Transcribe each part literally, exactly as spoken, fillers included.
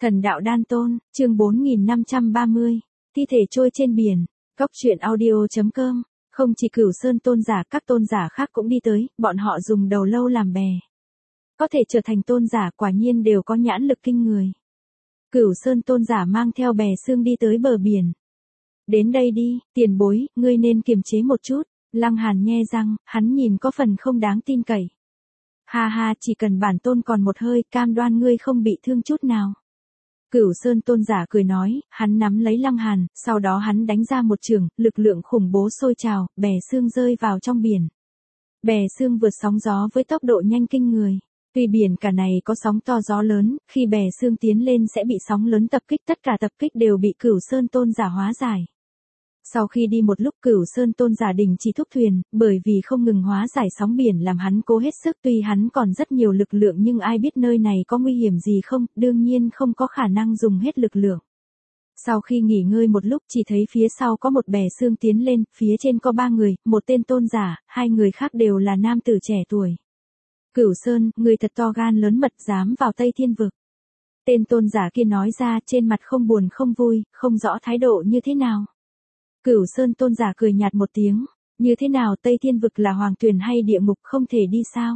Thần đạo đan tôn, chương bốn nghìn năm trăm ba mươi, thi thể trôi trên biển. Cóc truyện audio chấm com. Không chỉ Cửu Sơn tôn giả, các tôn giả khác cũng đi tới, bọn họ dùng đầu lâu làm bè. Có thể trở thành tôn giả quả nhiên đều có nhãn lực kinh người. Cửu Sơn tôn giả mang theo bè xương đi tới bờ biển. Đến đây đi, tiền bối, ngươi nên kiềm chế một chút. Lăng Hàn nhe răng, hắn nhìn có phần không đáng tin cậy. Ha ha, chỉ cần bản tôn còn một hơi, cam đoan ngươi không bị thương chút nào. Cửu Sơn tôn giả cười nói, hắn nắm lấy Lăng Hàn, sau đó hắn đánh ra một chưởng, lực lượng khủng bố sôi trào, bè xương rơi vào trong biển. Bè xương vượt sóng gió với tốc độ nhanh kinh người. Tuy biển cả này có sóng to gió lớn, khi bè xương tiến lên sẽ bị sóng lớn tập kích, tất cả tập kích đều bị Cửu Sơn tôn giả hóa giải. Sau khi đi một lúc, Cửu Sơn tôn giả đình chỉ thúc thuyền, bởi vì không ngừng hóa giải sóng biển làm hắn cố hết sức, tuy hắn còn rất nhiều lực lượng nhưng ai biết nơi này có nguy hiểm gì không, đương nhiên không có khả năng dùng hết lực lượng. Sau khi nghỉ ngơi một lúc, chỉ thấy phía sau có một bè xương tiến lên, phía trên có ba người, một tên tôn giả, hai người khác đều là nam tử trẻ tuổi. Cửu Sơn, người thật to gan lớn mật, dám vào Tây Thiên Vực. Tên tôn giả kia nói ra, trên mặt không buồn không vui, không rõ thái độ như thế nào. Cửu Sơn tôn giả cười nhạt một tiếng, như thế nào, Tây Thiên Vực là hoàng tuyển hay địa ngục, không thể đi sao?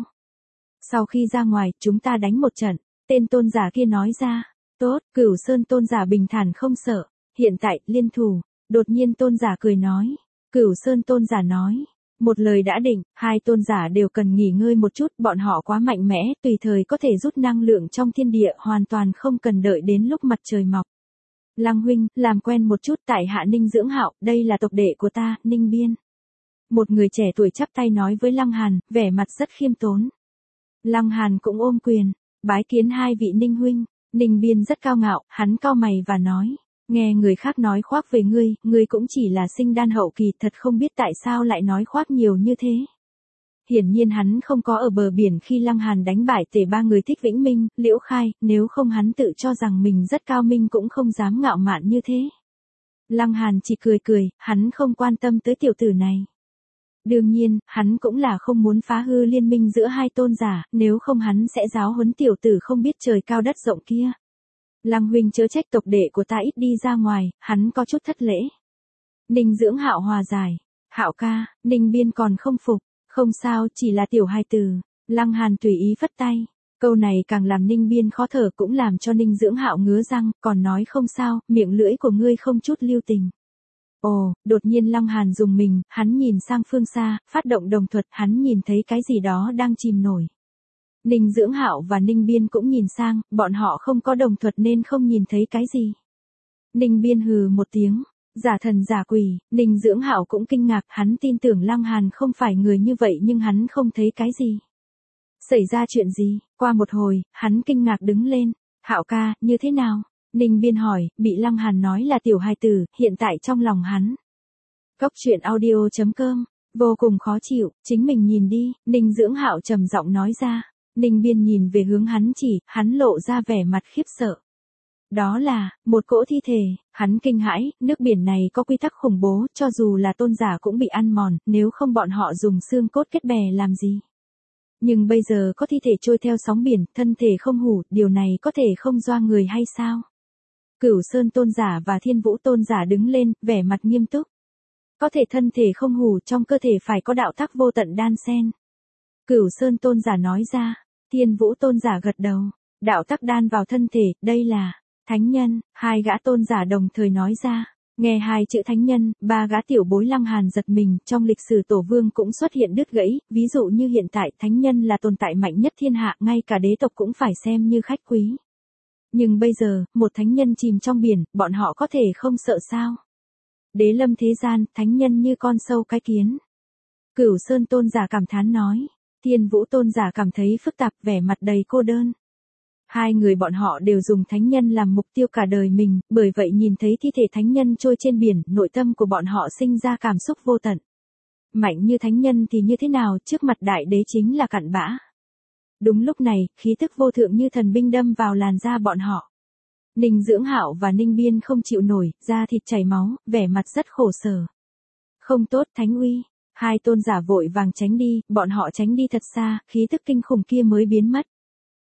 Sau khi ra ngoài, chúng ta đánh một trận, tên tôn giả kia nói ra. Tốt, Cửu Sơn tôn giả bình thản không sợ, hiện tại, liên thủ. Đột nhiên tôn giả cười nói. Cửu Sơn tôn giả nói, một lời đã định, hai tôn giả đều cần nghỉ ngơi một chút, bọn họ quá mạnh mẽ, tùy thời có thể rút năng lượng trong thiên địa, hoàn toàn không cần đợi đến lúc mặt trời mọc. Lăng huynh, làm quen một chút, tại hạ Ninh Dưỡng Hạo, đây là tộc đệ của ta, Ninh Biên. Một người trẻ tuổi chắp tay nói với Lăng Hàn, vẻ mặt rất khiêm tốn. Lăng Hàn cũng ôm quyền, bái kiến hai vị Ninh huynh. Ninh Biên rất cao ngạo, hắn cau mày và nói, nghe người khác nói khoác về ngươi, ngươi cũng chỉ là sinh đan hậu kỳ, thật không biết tại sao lại nói khoác nhiều như thế. Hiển nhiên hắn không có ở bờ biển khi Lăng Hàn đánh bại tể ba người Thích Vĩnh Minh, Liễu Khai, nếu không hắn tự cho rằng mình rất cao minh cũng không dám ngạo mạn như thế. Lăng Hàn chỉ cười cười, hắn không quan tâm tới tiểu tử này. Đương nhiên, hắn cũng là không muốn phá hư liên minh giữa hai tôn giả, nếu không hắn sẽ giáo huấn tiểu tử không biết trời cao đất rộng kia. Lăng huynh chớ trách, tộc đệ của ta ít đi ra ngoài, hắn có chút thất lễ. Ninh Dưỡng Hạo hòa giải, Hạo ca, Ninh Biên còn không phục. Không sao, chỉ là tiểu hài tử. Lăng Hàn tùy ý phất tay. Câu này càng làm Ninh Biên khó thở, cũng làm cho Ninh Dưỡng Hạo ngứa răng, còn nói không sao, miệng lưỡi của ngươi không chút lưu tình. Ồ, đột nhiên Lăng Hàn dùng mình, hắn nhìn sang phương xa, phát động đồng thuật, hắn nhìn thấy cái gì đó đang chìm nổi. Ninh Dưỡng Hạo và Ninh Biên cũng nhìn sang, bọn họ không có đồng thuật nên không nhìn thấy cái gì. Ninh Biên hừ một tiếng. Giả thần giả quỷ, Ninh Dưỡng Hạo cũng kinh ngạc, hắn tin tưởng Lăng Hàn không phải người như vậy nhưng hắn không thấy cái gì. Xảy ra chuyện gì? Qua một hồi, hắn kinh ngạc đứng lên. Hạo ca, như thế nào? Ninh Biên hỏi, bị Lăng Hàn nói là tiểu hài tử, hiện tại trong lòng hắn. Cóc truyện audio chấm com, vô cùng khó chịu, chính mình nhìn đi, Ninh Dưỡng Hạo trầm giọng nói ra. Ninh Biên nhìn về hướng hắn chỉ, hắn lộ ra vẻ mặt khiếp sợ. Đó là, một cỗ thi thể, hắn kinh hãi, nước biển này có quy tắc khủng bố, cho dù là tôn giả cũng bị ăn mòn, nếu không bọn họ dùng xương cốt kết bè làm gì. Nhưng bây giờ có thi thể trôi theo sóng biển, thân thể không hủ, điều này có thể không doa người hay sao? Cửu Sơn tôn giả và Thiên Vũ tôn giả đứng lên, vẻ mặt nghiêm túc. Có thể thân thể không hủ, trong cơ thể phải có đạo tắc vô tận đan xen. Cửu Sơn tôn giả nói ra, Thiên Vũ tôn giả gật đầu, đạo tắc đan vào thân thể, đây là thánh nhân. Hai gã tôn giả đồng thời nói ra. Nghe hai chữ thánh nhân, ba gã tiểu bối Lăng Hàn giật mình, trong lịch sử tổ vương cũng xuất hiện đứt gãy, ví dụ như hiện tại thánh nhân là tồn tại mạnh nhất thiên hạ, ngay cả đế tộc cũng phải xem như khách quý. Nhưng bây giờ, một thánh nhân chìm trong biển, bọn họ có thể không sợ sao? Đế lâm thế gian, thánh nhân như con sâu cái kiến. Cửu Sơn tôn giả cảm thán nói. Thiên Vũ tôn giả cảm thấy phức tạp, vẻ mặt đầy cô đơn. Hai người bọn họ đều dùng thánh nhân làm mục tiêu cả đời mình, bởi vậy nhìn thấy thi thể thánh nhân trôi trên biển, nội tâm của bọn họ sinh ra cảm xúc vô tận. Mạnh như thánh nhân thì như thế nào, trước mặt đại đế chính là cặn bã. Đúng lúc này, khí tức vô thượng như thần binh đâm vào làn da bọn họ. Ninh Dưỡng Hạo và Ninh Biên không chịu nổi, da thịt chảy máu, vẻ mặt rất khổ sở. Không tốt, thánh uy. Hai tôn giả vội vàng tránh đi, bọn họ tránh đi thật xa, khí tức kinh khủng kia mới biến mất.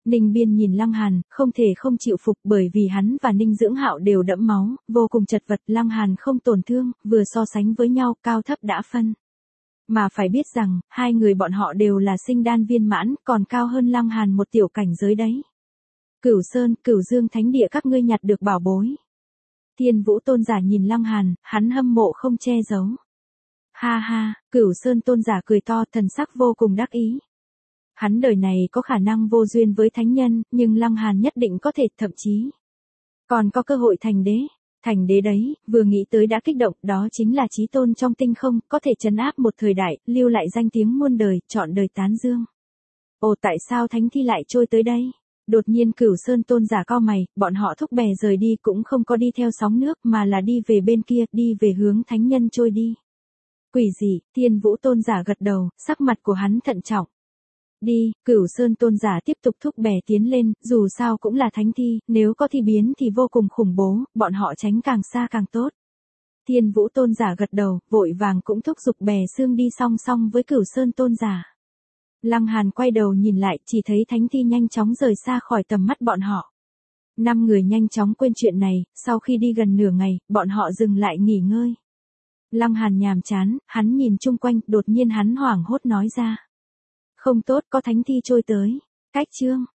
Ninh Biên nhìn Lăng Hàn, không thể không chịu phục bởi vì hắn và Ninh Dưỡng Hạo đều đẫm máu, vô cùng chật vật. Lăng Hàn không tổn thương, vừa so sánh với nhau, cao thấp đã phân. Mà phải biết rằng, hai người bọn họ đều là sinh đan viên mãn, còn cao hơn Lăng Hàn một tiểu cảnh giới đấy. Cửu Sơn, Cửu Dương thánh địa các ngươi nhặt được bảo bối. Thiên Vũ tôn giả nhìn Lăng Hàn, hắn hâm mộ không che giấu. Ha ha, Cửu Sơn tôn giả cười to, thần sắc vô cùng đắc ý. Hắn đời này có khả năng vô duyên với thánh nhân, nhưng Lăng Hàn nhất định có thể, thậm chí còn có cơ hội thành đế. Thành đế đấy, vừa nghĩ tới đã kích động, đó chính là chí tôn trong tinh không, có thể trấn áp một thời đại, lưu lại danh tiếng muôn đời, trọn đời tán dương. Ồ, tại sao thánh thi lại trôi tới đây? Đột nhiên Cửu Sơn tôn giả cau mày, bọn họ thúc bè rời đi cũng không có đi theo sóng nước mà là đi về bên kia, đi về hướng thánh nhân trôi đi. Quỷ gì? Thiên Vũ tôn giả gật đầu, sắc mặt của hắn thận trọng. Đi, Cửu Sơn tôn giả tiếp tục thúc bè tiến lên, dù sao cũng là thánh thi, nếu có thi biến thì vô cùng khủng bố, bọn họ tránh càng xa càng tốt. Thiên Vũ tôn giả gật đầu, vội vàng cũng thúc giục bè xương đi song song với Cửu Sơn tôn giả. Lăng Hàn quay đầu nhìn lại, chỉ thấy thánh thi nhanh chóng rời xa khỏi tầm mắt bọn họ. Năm người nhanh chóng quên chuyện này, sau khi đi gần nửa ngày, bọn họ dừng lại nghỉ ngơi. Lăng Hàn nhàm chán, hắn nhìn chung quanh, đột nhiên hắn hoảng hốt nói ra. Không tốt, có thánh thi trôi tới. Cách chương